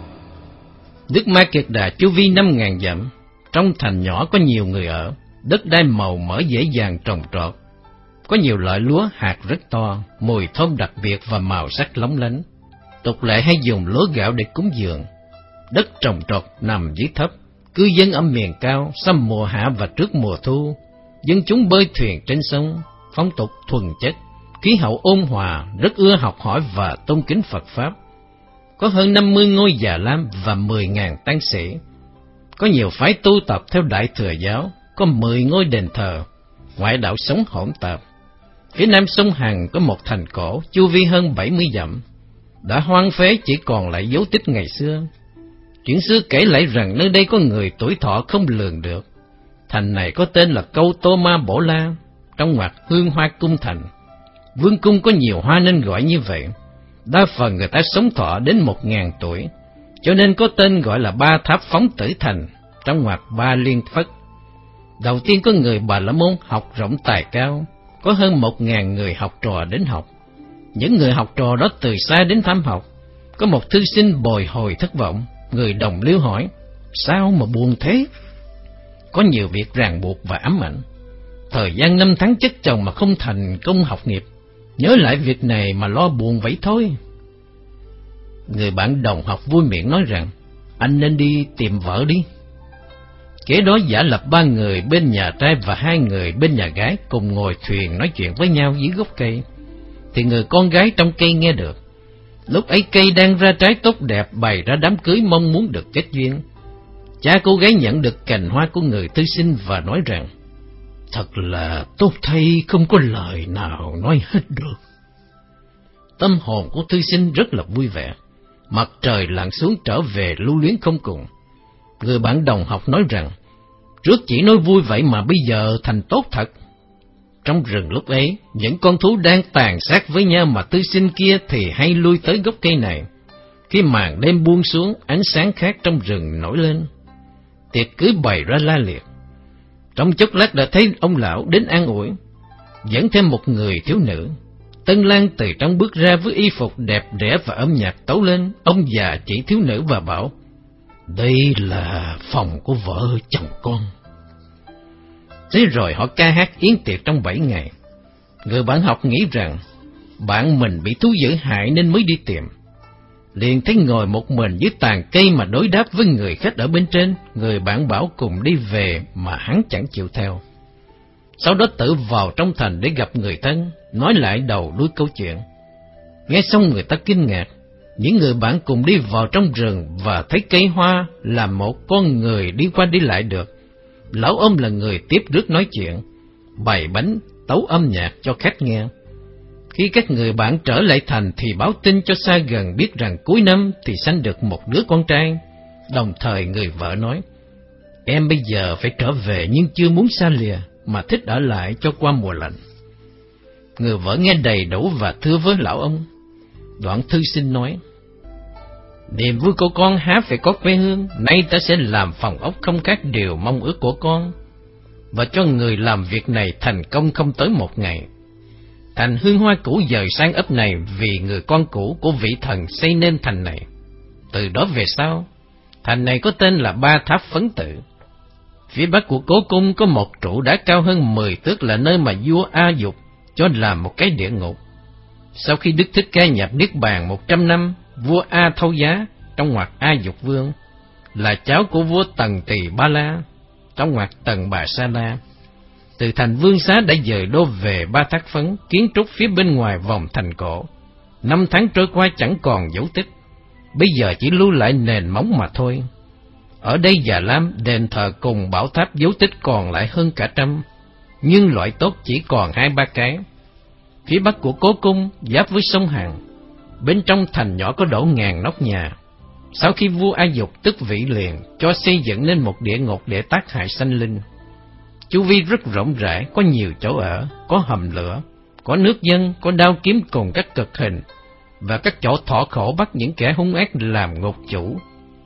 Nước Ma Kiệt Đà chu vi năm nghìn dặm, trong thành nhỏ có nhiều người ở, đất đai màu mỡ dễ dàng trồng trọt. Có nhiều loại lúa hạt rất to, mùi thơm đặc biệt và màu sắc lóng lánh. Tục lệ hay dùng lúa gạo để cúng dường. Đất trồng trọt nằm dưới thấp, cư dân ở miền cao, sau mùa hạ và trước mùa thu, dân chúng bơi thuyền trên sông, phong tục thuần chất, khí hậu ôn hòa, rất ưa học hỏi và tôn kính Phật Pháp. Có hơn năm mươi ngôi già lam và mười nghìn tăng sĩ. Có nhiều phái tu tập theo Đại Thừa giáo, có mười ngôi đền thờ, ngoại đạo sống hỗn tạp. Phía nam sông Hằng có một thành cổ, chu vi hơn bảy mươi dặm, đã hoang phế, chỉ còn lại dấu tích ngày xưa. Chuyện xưa kể lại rằng nơi đây có người tuổi thọ không lường được. Thành này có tên là Câu Tô Ma Bổ La, trong ngoặc Hương Hoa Cung Thành. Vương cung có nhiều hoa nên gọi như vậy. Đa phần người ta sống thọ đến một ngàn tuổi, cho nên có tên gọi là Ba Tháp Phóng Tử Thành, trong ngoặc Ba Liên Phất. Đầu tiên có người Bà La Môn học rộng tài cao, có hơn một ngàn người học trò đến học. Những người học trò đó từ xa đến thăm học. Có một thư sinh bồi hồi thất vọng, người đồng liêu hỏi: sao mà buồn thế? Có nhiều việc ràng buộc và ám ảnh. Thời gian năm tháng chất chồng mà không thành công học nghiệp, nhớ lại việc này mà lo buồn vậy thôi. Người bạn đồng học vui miệng nói rằng: anh nên đi tìm vợ đi. Kế đó giả lập ba người bên nhà trai và hai người bên nhà gái cùng ngồi thuyền nói chuyện với nhau dưới gốc cây. Thì người con gái trong cây nghe được. Lúc ấy cây đang ra trái tốt đẹp, bày ra đám cưới mong muốn được kết duyên. Cha cô gái nhận được cành hoa của người thư sinh và nói rằng: thật là tốt thay, không có lời nào nói hết được. Tâm hồn của thư sinh rất là vui vẻ. Mặt trời lặn xuống trở về lưu luyến không cùng. Người bạn đồng học nói rằng: Trước chỉ nói vui vậy mà bây giờ thành tốt thật. Trong rừng lúc ấy, những con thú đang tàn sát với nhau mà tư sinh kia thì hay lui tới gốc cây này. Khi màn đêm buông xuống, ánh sáng khác trong rừng nổi lên. Tiệc cưới bày ra la liệt. Trong chốc lát đã thấy ông lão đến an ủi, dẫn thêm một người thiếu nữ. Tân lang từ trong bước ra với y phục đẹp đẽ và âm nhạc tấu lên. Ông già chỉ thiếu nữ và bảo, đây là phòng của vợ chồng con. Thế rồi họ ca hát yến tiệc trong bảy ngày. Người bạn học nghĩ rằng bạn mình bị thú dữ hại nên mới đi tìm. Liền thấy ngồi một mình dưới tàn cây mà đối đáp với người khách ở bên trên. Người bạn bảo cùng đi về mà hắn chẳng chịu theo. Sau đó tự vào trong thành để gặp người thân, nói lại đầu đuôi câu chuyện. Nghe xong người ta kinh ngạc. Những người bạn cùng đi vào trong rừng và thấy cây hoa là một con người đi qua đi lại được. Lão ông là người tiếp rước nói chuyện, bày bánh, tấu âm nhạc cho khách nghe. Khi các người bạn trở lại thành thì báo tin cho xa gần biết rằng cuối năm thì sanh được một đứa con trai. Đồng thời người vợ nói, em bây giờ phải trở về nhưng chưa muốn xa lìa, mà thích ở lại cho qua mùa lạnh. Người vợ nghe đầy đủ và thưa với lão ông. Đoạn thư sinh nói, niềm vui của con há phải có quê hương, nay ta sẽ làm phòng ốc không khác điều mong ước của con, và cho người làm việc này thành công không tới một ngày. Thành hương hoa cũ dời sang ấp này vì người con cũ của vị thần xây nên thành này. Từ đó về sau, thành này có tên là Ba Tháp Phấn Tự. Phía bắc của cố cung có một trụ đá cao hơn mười thước là nơi mà vua A Dục cho làm một cái địa ngục. Sau khi Đức Thích Ca nhập niết bàn một trăm năm, vua A Thâu Giá, trong ngoặc A Dục Vương, là cháu của vua Tần Tỳ Ba La, trong ngoặc Tần Bà Sa La, từ thành Vương Xá đã dời đô về Ba Thác Phấn, kiến trúc phía bên ngoài vòng thành cổ. Năm tháng trôi qua chẳng còn dấu tích, bây giờ chỉ lưu lại nền móng mà thôi. Ở đây Già Lam, đền thờ cùng bảo tháp dấu tích còn lại hơn cả trăm, nhưng loại tốt chỉ còn hai ba cái. Phía bắc của cố cung giáp với sông Hàn, bên trong thành nhỏ có đổ ngàn nóc nhà. Sau khi vua A Dục tức vị liền cho xây dựng nên một địa ngục để tác hại sanh linh. Chu vi rất rộng rãi, có nhiều chỗ ở, có hầm lửa, có nước dân, có đao kiếm cùng các cực hình, và các chỗ thọ khổ bắt những kẻ hung ác làm ngục chủ.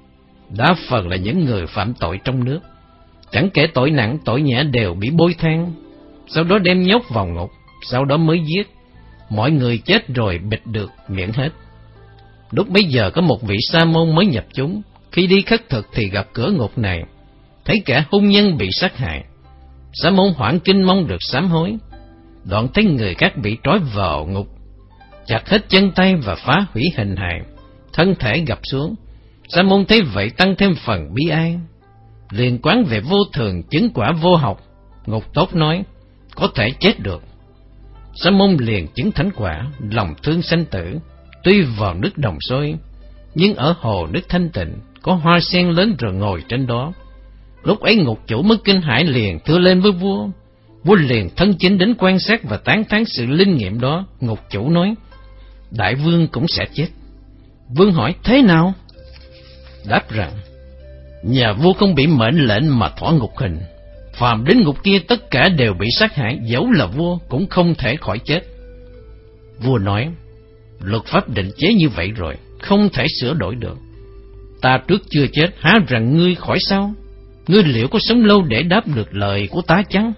Đa phần là những người phạm tội trong nước, chẳng kể tội nặng tội nhẹ đều bị bôi than, sau đó đem nhốt vào ngục, sau đó mới giết. Mọi người chết rồi bịt được miệng hết. Lúc bấy giờ có một vị sa môn mới nhập chúng, khi đi khất thực thì gặp cửa ngục này, thấy kẻ hung nhân bị sát hại. Sa môn hoảng kinh mong được sám hối. Đoạn thấy người khác bị trói vào ngục, chặt hết chân tay và phá hủy hình hài, thân thể gập xuống. Sa môn thấy vậy tăng thêm phần bi ai, liền quán về vô thường, chứng quả vô học. Ngục tốt nói, có thể chết được. Sa môn liền chứng thánh quả, lòng thương sanh tử. Tuy vào nước đồng sôi, nhưng ở hồ nước thanh tịnh, có hoa sen lớn rồi ngồi trên đó. Lúc ấy ngục chủ mới kinh hãi, liền thưa lên với vua. Vua liền thân chính đến quan sát và tán thán sự linh nghiệm đó. Ngục chủ nói, đại vương cũng sẽ chết. Vương hỏi, thế nào? Đáp rằng, nhà vua không bị mệnh lệnh mà thỏa ngục hình, phàm đến ngục kia tất cả đều bị sát hại, dẫu là vua cũng không thể khỏi chết. Vua nói, luật pháp định chế như vậy rồi, không thể sửa đổi được. Ta trước chưa chết, há rằng ngươi khỏi sao? Ngươi liệu có sống lâu để đáp được lời của ta chăng?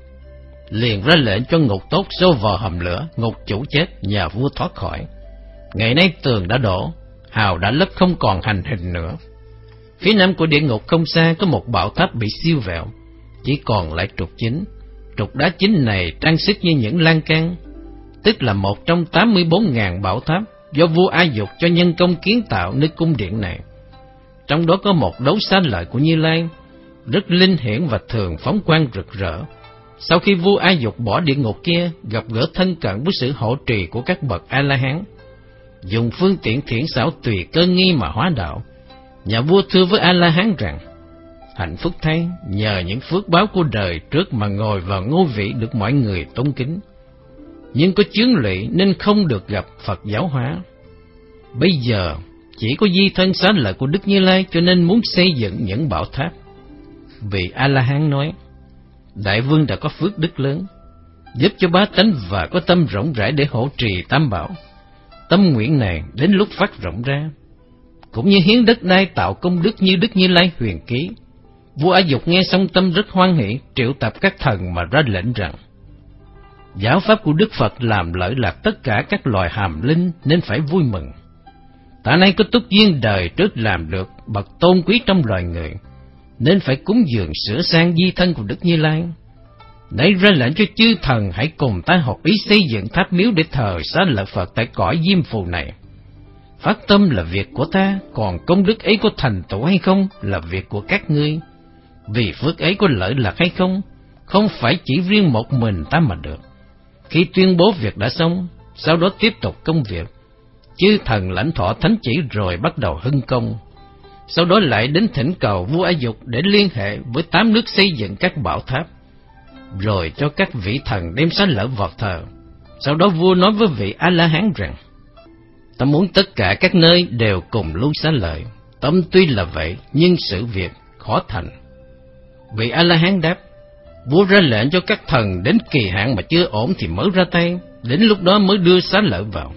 Liền ra lệnh cho ngục tốt xô vào hầm lửa. Ngục chủ chết, nhà vua thoát khỏi. Ngày nay tường đã đổ, hào đã lấp không còn hành hình nữa. Phía nam của địa ngục không xa có một bảo tháp bị siêu vẹo, chỉ còn lại trục chính. Trục đá chính này trang sức như những lan can, tức là một trong tám mươi bốn ngàn bảo tháp do vua A Dục cho nhân công kiến tạo nơi cung điện này. Trong đó có một đấu xá lợi của Như Lai, rất linh hiển và thường phóng quang rực rỡ. Sau khi vua A Dục bỏ địa ngục kia, gặp gỡ thân cận với sự hộ trì của các bậc A-la-hán, dùng phương tiện thiển xảo tùy cơ nghi mà hóa đạo. Nhà vua thưa với A-la-hán rằng, hạnh phúc thay, nhờ những phước báo của đời trước mà ngồi vào ngôi vị được mọi người tôn kính, nhưng có chướng lụy nên không được gặp Phật giáo hóa. Bây giờ chỉ có di thân xá lợi của Đức Như Lai, cho nên muốn xây dựng những bảo tháp. vị A-la-hán nói: Đại vương đã có phước đức lớn, giúp cho bá tánh và có tâm rộng rãi để hộ trì tam bảo. Tâm nguyện này đến lúc phát rộng ra, cũng như hiến đất đai tạo công đức như Đức Như Lai huyền ký. Vua A Dục nghe xong tâm rất hoan hỷ, triệu tập các thần mà ra lệnh rằng: Giáo pháp của Đức Phật làm lợi lạc tất cả các loài hàm linh, nên phải vui mừng. Tạ nay có túc duyên đời trước làm được bậc tôn quý trong loài người, nên phải cúng dường sửa sang di thân của Đức Như Lai. Nay ra lệnh cho chư thần hãy cùng ta hợp ý xây dựng tháp miếu để thờ Xá Lợi Phật tại cõi Diêm Phù này. Phát tâm là việc của ta, còn công đức ấy có thành tựu hay không là việc của các ngươi. Vì phước ấy có lợi lạc hay không, không phải chỉ riêng một mình ta mà được. Khi tuyên bố việc đã xong, sau đó tiếp tục công việc. Chư thần lãnh thọ thánh chỉ rồi bắt đầu hưng công. Sau đó lại đến thỉnh cầu vua A Dục để liên hệ với tám nước xây dựng các bảo tháp, rồi cho các vị thần đem Xá Lợi vào thờ. Sau đó vua nói với vị A-la-hán rằng: Ta muốn tất cả các nơi đều cùng lưu Xá Lợi. Tâm tuy là vậy, nhưng sự việc khó thành. Vị A-la-hán đáp: Vua ra lệnh cho các thần đến kỳ hạn mà chưa ổn thì mới ra tay, đến lúc đó mới đưa Xá Lợi vào.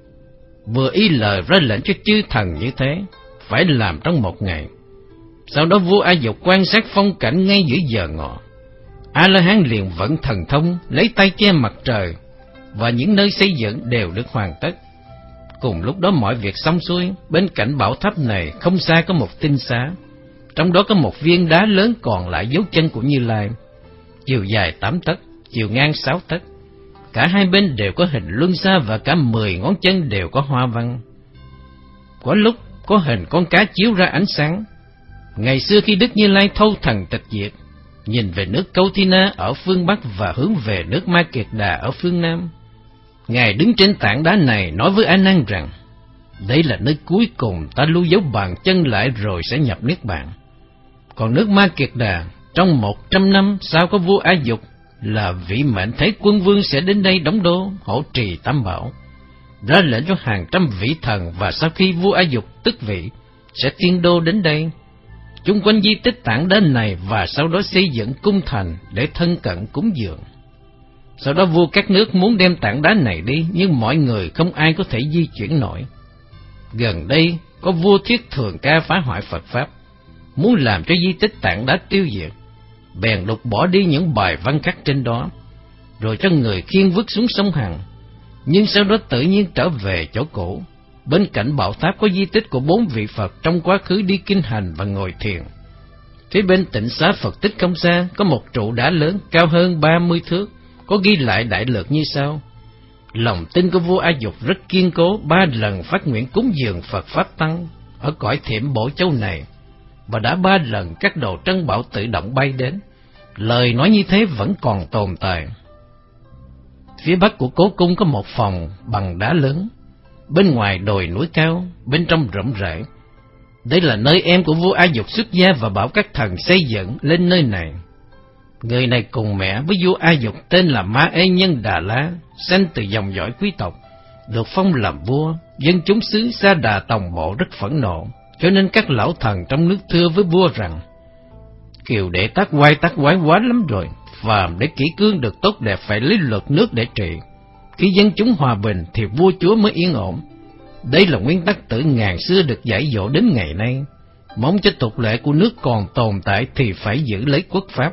Vừa y lời ra lệnh cho chư thần như thế, phải làm trong một ngày. Sau đó vua A Dục quan sát phong cảnh ngay giữa giờ ngọ. A-la-hán liền vận thần thông, lấy tay che mặt trời, và những nơi xây dựng đều được hoàn tất. Cùng lúc đó mọi việc xong xuôi, bên cạnh bảo tháp này không xa có một tinh xá. Trong đó có một viên đá lớn còn lại dấu chân của Như Lai, chiều dài tám tấc, chiều ngang sáu tấc. Cả hai bên đều có hình luân xa và cả mười ngón chân đều có hoa văn. Có lúc có hình con cá chiếu ra ánh sáng. Ngày xưa khi Đức Như Lai thâu thần tịch diệt, nhìn về nước Câu Thi Na ở phương Bắc và hướng về nước Ma Kiệt Đà ở phương Nam, Ngài đứng trên tảng đá này nói với A Nan rằng: Đây là nơi cuối cùng ta lưu dấu bàn chân lại rồi sẽ nhập niết bàn. Còn nước Ma Kiệt Đà trong một trăm năm sau có vua A Dục là vị mệnh Thế Quân Vương sẽ đến đây đóng đô hộ trì tam bảo, ra lệnh cho hàng trăm vị thần, và sau khi vua A Dục tức vị sẽ tiên đô đến đây chung quanh di tích tảng đá này, và sau đó xây dựng cung thành để thân cận cúng dường. Sau đó vua các nước muốn đem tảng đá này đi, nhưng mọi người không ai có thể di chuyển nổi. Gần đây có vua Thiết Thường Ca phá hoại Phật pháp, muốn làm cho di tích tảng đá tiêu diệt, bèn lục bỏ đi những bài văn khắc trên đó, rồi cho người khiêng vứt xuống sông Hằng. Nhưng sau đó tự nhiên trở về chỗ cũ. Bên cạnh bảo tháp có di tích của bốn vị Phật trong quá khứ đi kinh hành và ngồi thiền. Phía bên tịnh xá Phật tích không xa có một trụ đá lớn cao hơn ba mươi thước, có ghi lại đại lược như sau: Lòng tin của vua A Dục rất kiên cố, ba lần phát nguyện cúng dường Phật pháp tăng ở cõi Thiểm Bổ Châu này, và đã ba lần các đồ trân bảo tự động bay đến. Lời nói như thế vẫn còn tồn tại. Phía bắc của cố cung có một phòng bằng đá lớn, bên ngoài đồi núi cao, bên trong rộng rãi. Đây là nơi em của vua A Dục xuất gia và bảo các thần xây dựng lên nơi này. Người này cùng mẹ với vua A Dục tên là Ma Ê Nhân Đà La, sanh từ dòng dõi quý tộc, được phong làm vua. Dân chúng xứ Sa Đà Tòng Bộ rất phẫn nộ, cho nên các lão thần trong nước thưa với vua rằng: Kiều đệ tác oai tác quái quá lắm rồi, phàm để kỷ cương được tốt đẹp phải lấy luật nước để trị. Khi dân chúng hòa bình thì vua chúa mới yên ổn. Đây là nguyên tắc tử ngàn xưa được dạy dỗ đến ngày nay. Mong cho tục lệ của nước còn tồn tại thì phải giữ lấy quốc pháp.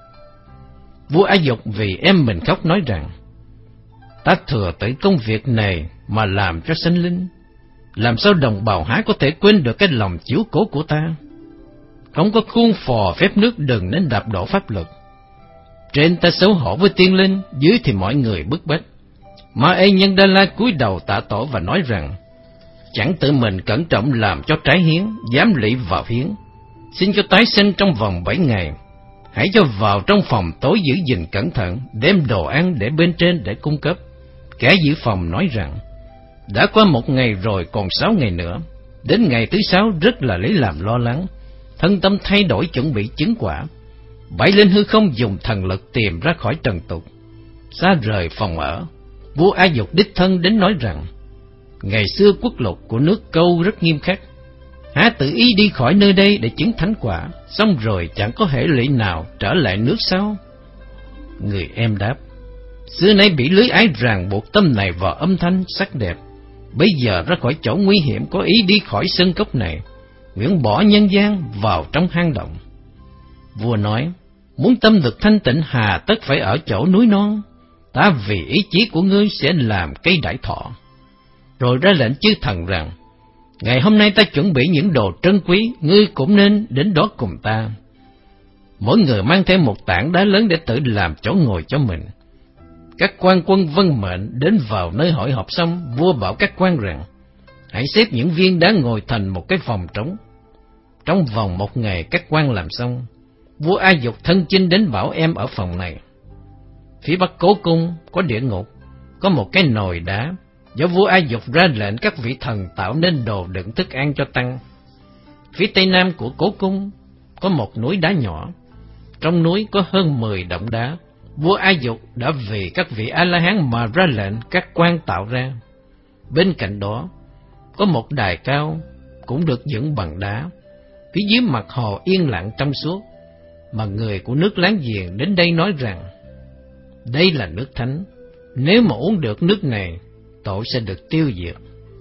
Vua A Dục vì em mình khóc nói rằng: Ta thừa tử công việc này mà làm cho sinh linh, làm sao đồng bào Hái có thể quên được cái lòng chiếu cố của ta. Không có khuôn phò phép nước đừng nên đạp đổ pháp luật. Trên ta xấu hổ với tiên linh, dưới thì mọi người bức bách. Ma Ê Nhân Đa La cúi đầu tạ tổ và nói rằng: Chẳng tự mình cẩn trọng làm cho trái hiến, dám lỵ vào hiến, xin cho tái sinh trong vòng bảy ngày. Hãy cho vào trong phòng tối giữ gìn cẩn thận, đem đồ ăn để bên trên để cung cấp. Kẻ giữ phòng nói rằng: Đã qua một ngày rồi, còn sáu ngày nữa. Đến ngày thứ sáu rất là lấy làm lo lắng, thân tâm thay đổi chuẩn bị chứng quả. Bay lên hư không dùng thần lực tìm ra khỏi trần tục. Xa rời phòng ở, vua A Dục đích thân đến nói rằng: Ngày xưa quốc luật của nước Câu rất nghiêm khắc, há tự ý đi khỏi nơi đây để chứng thánh quả, xong rồi chẳng có hệ lụy nào trở lại nước sao? Người em đáp: xưa nay bị lưới ái ràng buộc tâm này vào âm thanh sắc đẹp, bây giờ ra khỏi chỗ nguy hiểm có ý đi khỏi sân cốc này, nguyện bỏ nhân gian vào trong hang động. Vua nói: muốn tâm được thanh tịnh hà tất phải ở chỗ núi non, ta vì ý chí của ngươi sẽ làm cây đại thọ. Rồi ra lệnh chư thần rằng: ngày hôm nay ta chuẩn bị những đồ trân quý, ngươi cũng nên đến đó cùng ta. Mỗi người mang theo một tảng đá lớn để tự làm chỗ ngồi cho mình. Các quan quân vâng mệnh đến vào nơi hội họp xong, vua bảo các quan rằng: hãy xếp những viên đá ngồi thành một cái phòng trống. Trong vòng một ngày các quan làm xong, vua A Dục thân chinh đến bảo em ở phòng này. Phía bắc cố cung có địa ngục, có một cái nồi đá, do vua A Dục ra lệnh các vị thần tạo nên đồ đựng thức ăn cho tăng. Phía tây nam của cố cung có một núi đá nhỏ, trong núi có hơn mười động đá, vua A Dục đã vì các vị A-la-hán mà ra lệnh các quan tạo ra. Bên cạnh đó có một đài cao, cũng được dựng bằng đá, phía dưới mặt hồ yên lặng trong suốt, mà người của nước láng giềng đến đây nói rằng: đây là nước thánh, nếu mà uống được nước này, tội sẽ được tiêu diệt.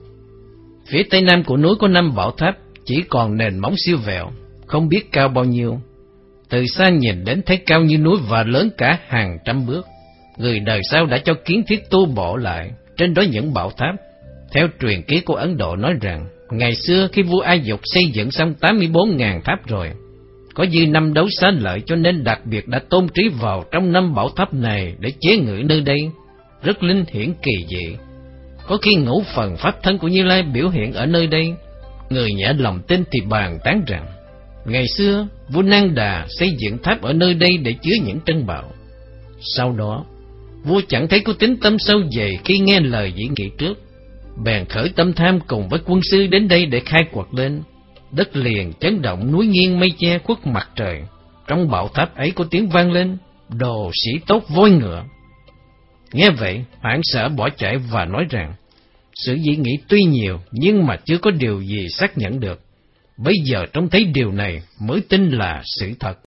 Phía tây nam của núi có năm bảo tháp, chỉ còn nền móng siêu vẹo, không biết cao bao nhiêu. Từ xa nhìn đến thấy cao như núi và lớn cả hàng trăm bước. Người đời sau đã cho kiến thiết tu bổ lại trên đó những bảo tháp. Theo truyền ký của Ấn Độ nói rằng, ngày xưa khi vua A Dục xây dựng xong tám mươi bốn nghìn tháp rồi, có dư năm đấu xá lợi, cho nên đặc biệt đã tôn trí vào trong năm bảo tháp này để chế ngự nơi đây, rất linh hiển kỳ dị. Có khi ngũ phần pháp thân của Như Lai biểu hiện ở nơi đây. Người nhẹ lòng tin thì bàn tán rằng, ngày xưa vua Nang Đà xây dựng tháp ở nơi đây để chứa những trân bảo. Sau đó vua chẳng thấy có tính tâm sâu dày khi nghe lời diễn nghị trước, bèn khởi tâm tham cùng với quân sư đến đây để khai quật lên. Đất liền chấn động, núi nghiêng mây che khuất mặt trời. Trong bảo tháp ấy có tiếng vang lên: đồ sĩ tốt voi ngựa. Nghe vậy hoảng sợ bỏ chạy và nói rằng, sự dị nghị tuy nhiều nhưng mà chưa có điều gì xác nhận được. Bây giờ trông thấy điều này mới tin là sự thật.